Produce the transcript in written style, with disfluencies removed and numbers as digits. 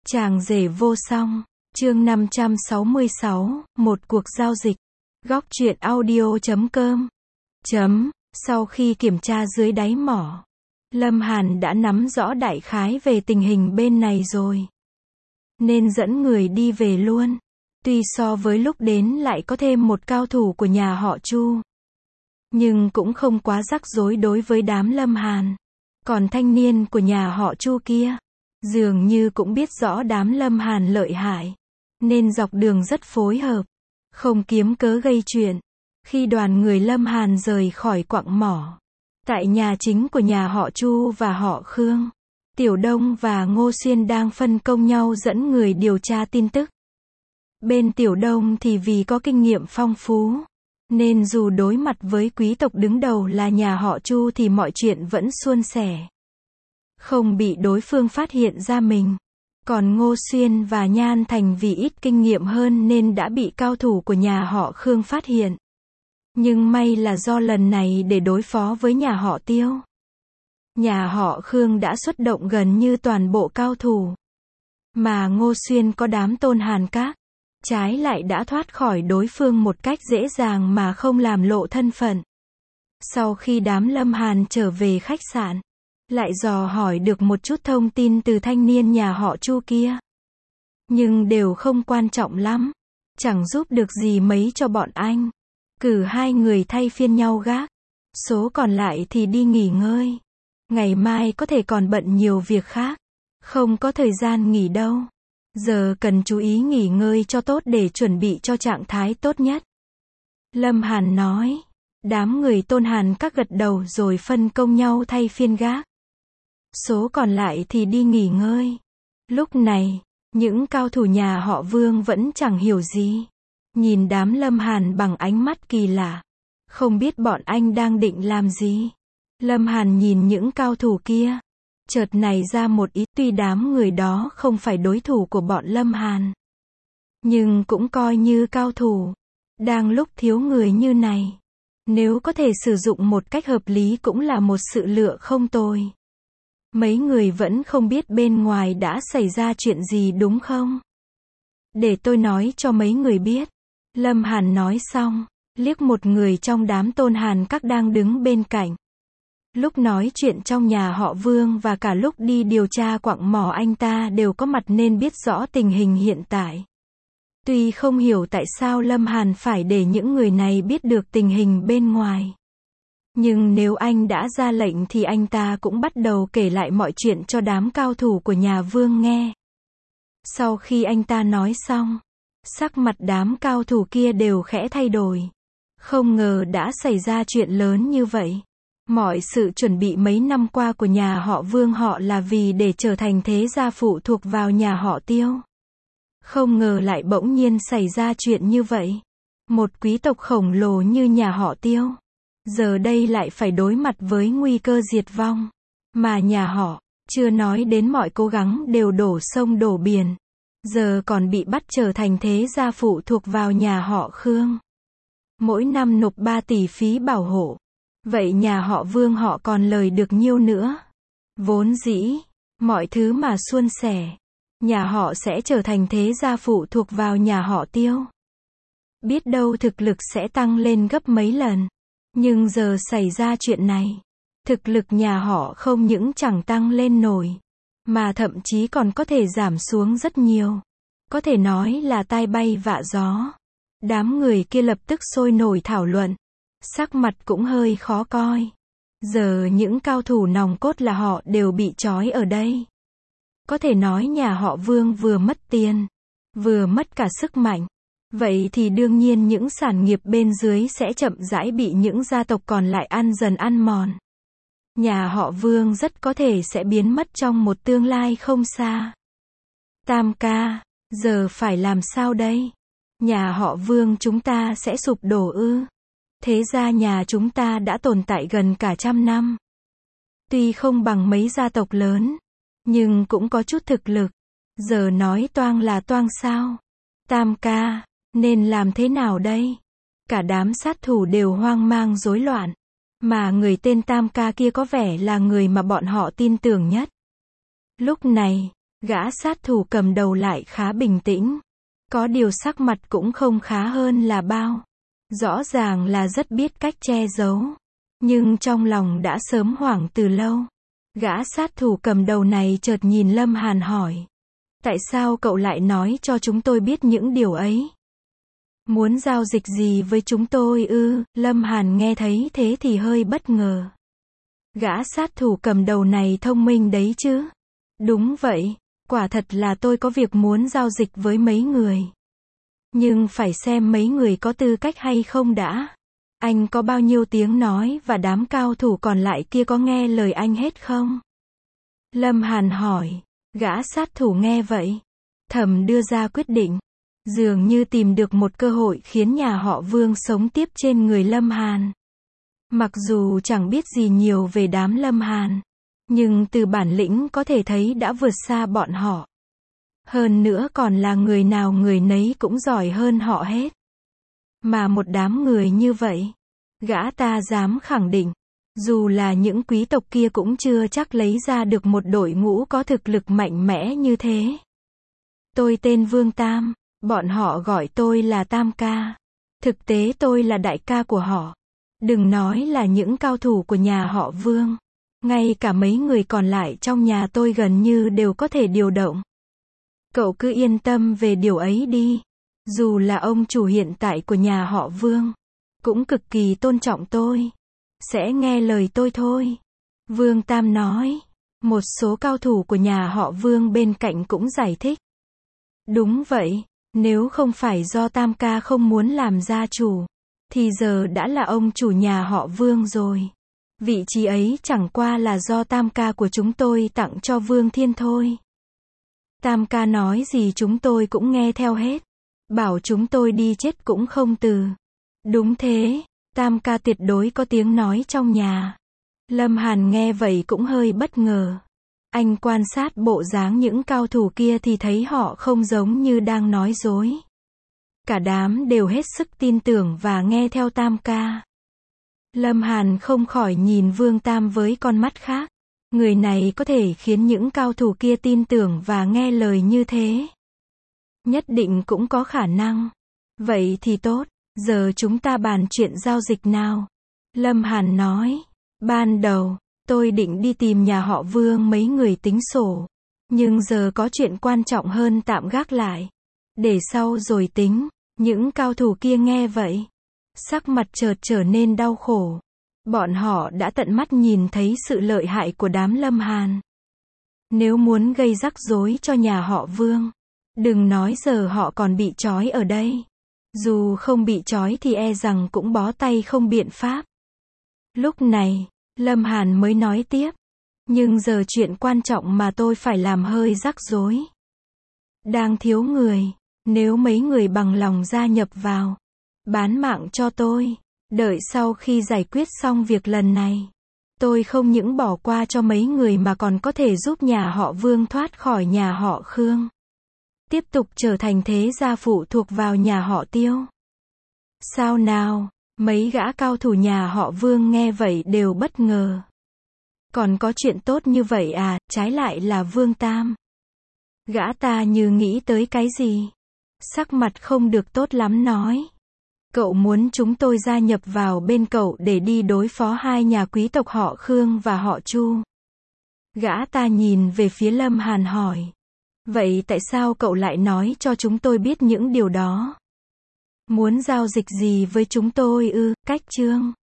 Chàng rể vô song, chương 566, một cuộc giao dịch. Góc truyện audio.com. Sau khi kiểm tra dưới đáy mỏ, Lâm Hàn đã nắm rõ đại khái về tình hình bên này rồi, nên dẫn người đi về luôn. Tuy so với lúc đến lại có thêm một cao thủ của nhà họ Chu, nhưng cũng không quá rắc rối đối với đám Lâm Hàn. Còn thanh niên của nhà họ Chu kia, dường như cũng biết rõ đám Lâm Hàn lợi hại, nên dọc đường rất phối hợp, không kiếm cớ gây chuyện. Khi đoàn người Lâm Hàn rời khỏi quặng mỏ, tại nhà chính của nhà họ Chu và họ Khương, Tiểu Đông và Ngô Xuyên đang phân công nhau dẫn người điều tra tin tức. Bên Tiểu Đông thì vì có kinh nghiệm phong phú, nên dù đối mặt với quý tộc đứng đầu là nhà họ Chu thì mọi chuyện vẫn suôn sẻ, không bị đối phương phát hiện ra mình. Còn Ngô Xuyên và Nhan Thành vì ít kinh nghiệm hơn nên đã bị cao thủ của nhà họ Khương phát hiện. Nhưng may là do lần này để đối phó với nhà họ Tiêu, nhà họ Khương đã xuất động gần như toàn bộ cao thủ, mà Ngô Xuyên có đám Tôn Hàn Các, trái lại đã thoát khỏi đối phương một cách dễ dàng mà không làm lộ thân phận. Sau khi đám Lâm Hàn trở về khách sạn, lại dò hỏi được một chút thông tin từ thanh niên nhà họ Chu kia, nhưng đều không quan trọng lắm, chẳng giúp được gì mấy cho bọn anh. Cử hai người thay phiên nhau gác, số còn lại thì đi nghỉ ngơi. Ngày mai có thể còn bận nhiều việc khác, không có thời gian nghỉ đâu. Giờ cần chú ý nghỉ ngơi cho tốt để chuẩn bị cho trạng thái tốt nhất. Lâm Hàn nói. Đám người Tôn Hàn Các gật đầu rồi phân công nhau thay phiên gác, số còn lại thì đi nghỉ ngơi. Lúc này, những cao thủ nhà họ Vương vẫn chẳng hiểu gì, nhìn đám Lâm Hàn bằng ánh mắt kỳ lạ, không biết bọn anh đang định làm gì. Lâm Hàn nhìn những cao thủ kia, chợt nảy ra một ý, tuy đám người đó không phải đối thủ của bọn Lâm Hàn, nhưng cũng coi như cao thủ. Đang lúc thiếu người như này, nếu có thể sử dụng một cách hợp lý cũng là một sự lựa không tồi. Mấy người vẫn không biết bên ngoài đã xảy ra chuyện gì đúng không? Để tôi nói cho mấy người biết. Lâm Hàn nói xong, liếc một người trong đám Tôn Hàn Các đang đứng bên cạnh. Lúc nói chuyện trong nhà họ Vương và cả lúc đi điều tra quặng mỏ anh ta đều có mặt nên biết rõ tình hình hiện tại. Tuy không hiểu tại sao Lâm Hàn phải để những người này biết được tình hình bên ngoài, nhưng nếu anh đã ra lệnh thì anh ta cũng bắt đầu kể lại mọi chuyện cho đám cao thủ của nhà Vương nghe. Sau khi anh ta nói xong, sắc mặt đám cao thủ kia đều khẽ thay đổi. Không ngờ đã xảy ra chuyện lớn như vậy. Mọi sự chuẩn bị mấy năm qua của nhà họ Vương họ là vì để trở thành thế gia phụ thuộc vào nhà họ Tiêu. Không ngờ lại bỗng nhiên xảy ra chuyện như vậy. Một quý tộc khổng lồ như nhà họ Tiêu, giờ đây lại phải đối mặt với nguy cơ diệt vong. Mà nhà họ, chưa nói đến mọi cố gắng đều đổ sông đổ biển, giờ còn bị bắt trở thành thế gia phụ thuộc vào nhà họ Khương. Mỗi năm nộp 3 tỷ phí bảo hộ. Vậy nhà họ Vương họ còn lời được nhiêu nữa? Vốn dĩ, mọi thứ mà suôn sẻ, nhà họ sẽ trở thành thế gia phụ thuộc vào nhà họ Tiêu. Biết đâu thực lực sẽ tăng lên gấp mấy lần. Nhưng giờ xảy ra chuyện này, thực lực nhà họ không những chẳng tăng lên nổi, mà thậm chí còn có thể giảm xuống rất nhiều. Có thể nói là tai bay vạ gió. Đám người kia lập tức sôi nổi thảo luận, sắc mặt cũng hơi khó coi. Giờ những cao thủ nòng cốt là họ đều bị trói ở đây. Có thể nói nhà họ Vương vừa mất tiền, vừa mất cả sức mạnh. Vậy thì đương nhiên những sản nghiệp bên dưới sẽ chậm rãi bị những gia tộc còn lại ăn dần ăn mòn. Nhà họ Vương rất có thể sẽ biến mất trong một tương lai không xa. Tam ca, giờ phải làm sao đây? Nhà họ Vương chúng ta sẽ sụp đổ ư? Thế ra nhà chúng ta đã tồn tại gần cả 100 năm. Tuy không bằng mấy gia tộc lớn, nhưng cũng có chút thực lực. Giờ nói toang là toang sao? Tam ca, nên làm thế nào đây? Cả đám sát thủ đều hoang mang rối loạn. Mà người tên Tam ca kia có vẻ là người mà bọn họ tin tưởng nhất. Lúc này, Gã sát thủ cầm đầu lại khá bình tĩnh. Có điều sắc mặt cũng không khá hơn là bao. Rõ ràng là rất biết cách che giấu. Nhưng trong lòng đã sớm hoảng từ lâu. Gã sát thủ cầm đầu này chợt nhìn Lâm Hàn hỏi. Tại sao cậu lại nói cho chúng tôi biết những điều ấy? Muốn giao dịch gì với chúng tôi ư? Lâm Hàn nghe thấy thế thì hơi bất ngờ. Gã sát thủ cầm đầu này thông minh đấy chứ? Đúng vậy, quả thật là tôi có việc muốn giao dịch với mấy người. Nhưng phải xem mấy người có tư cách hay không đã. Anh có bao nhiêu tiếng nói và đám cao thủ còn lại kia có nghe lời anh hết không? Lâm Hàn hỏi. Gã sát thủ nghe vậy, thầm đưa ra quyết định. Dường như tìm được một cơ hội khiến nhà họ Vương sống tiếp trên người Lâm Hàn. Mặc dù chẳng biết gì nhiều về đám Lâm Hàn, nhưng từ bản lĩnh có thể thấy đã vượt xa bọn họ. Hơn nữa còn là người nào người nấy cũng giỏi hơn họ hết. Mà một đám người như vậy, gã ta dám khẳng định, dù là những quý tộc kia cũng chưa chắc lấy ra được một đội ngũ có thực lực mạnh mẽ như thế. Tôi tên Vương Tam, bọn họ gọi tôi là Tam ca. Thực tế tôi là đại ca của họ. Đừng nói là những cao thủ của nhà họ Vương. Ngay cả mấy người còn lại trong nhà tôi gần như đều có thể điều động. Cậu cứ yên tâm về điều ấy đi. Dù là ông chủ hiện tại của nhà họ Vương, cũng cực kỳ tôn trọng tôi. Sẽ nghe lời tôi thôi. Vương Tam nói. Một số cao thủ của nhà họ Vương bên cạnh cũng giải thích. Đúng vậy, nếu không phải do Tam ca không muốn làm gia chủ, thì giờ đã là ông chủ nhà họ Vương rồi. Vị trí ấy chẳng qua là do Tam ca của chúng tôi tặng cho Vương Thiên thôi. Tam ca nói gì chúng tôi cũng nghe theo hết. Bảo chúng tôi đi chết cũng không từ. Đúng thế, Tam ca tuyệt đối có tiếng nói trong nhà. Lâm Hàn nghe vậy cũng hơi bất ngờ. Anh quan sát bộ dáng những cao thủ kia thì thấy họ không giống như đang nói dối. Cả đám đều hết sức tin tưởng và nghe theo Tam ca. Lâm Hàn không khỏi nhìn Vương Tam với con mắt khác. Người này có thể khiến những cao thủ kia tin tưởng và nghe lời như thế. Nhất định cũng có khả năng. Vậy thì tốt, giờ chúng ta bàn chuyện giao dịch nào. Lâm Hàn nói. Ban đầu, tôi định đi tìm nhà họ Vương mấy người tính sổ. Nhưng giờ có chuyện quan trọng hơn tạm gác lại. Để sau rồi tính. Những cao thủ kia nghe vậy, sắc mặt chợt trở nên đau khổ. Bọn họ đã tận mắt nhìn thấy sự lợi hại của đám Lâm Hàn. Nếu muốn gây rắc rối cho nhà họ Vương, đừng nói giờ họ còn bị trói ở đây. Dù không bị trói thì e rằng cũng bó tay không biện pháp. Lúc này, Lâm Hàn mới nói tiếp. Nhưng giờ chuyện quan trọng mà tôi phải làm hơi rắc rối. Đang thiếu người. Nếu mấy người bằng lòng gia nhập vào, bán mạng cho tôi, đợi sau khi giải quyết xong việc lần này, tôi không những bỏ qua cho mấy người mà còn có thể giúp nhà họ Vương thoát khỏi nhà họ Khương. Tiếp tục trở thành thế gia phụ thuộc vào nhà họ Tiêu. Sao nào, mấy gã cao thủ nhà họ Vương nghe vậy đều bất ngờ. Còn có chuyện tốt như vậy à, trái lại là Vương Tam. Gã ta như nghĩ tới cái gì. Sắc mặt không được tốt lắm nói. Cậu muốn chúng tôi gia nhập vào bên cậu để đi đối phó hai nhà quý tộc họ Khương và họ Chu. Gã ta nhìn về phía Lâm Hàn hỏi. Vậy tại sao cậu lại nói cho chúng tôi biết những điều đó? Muốn giao dịch gì với chúng tôi ư? Cách chương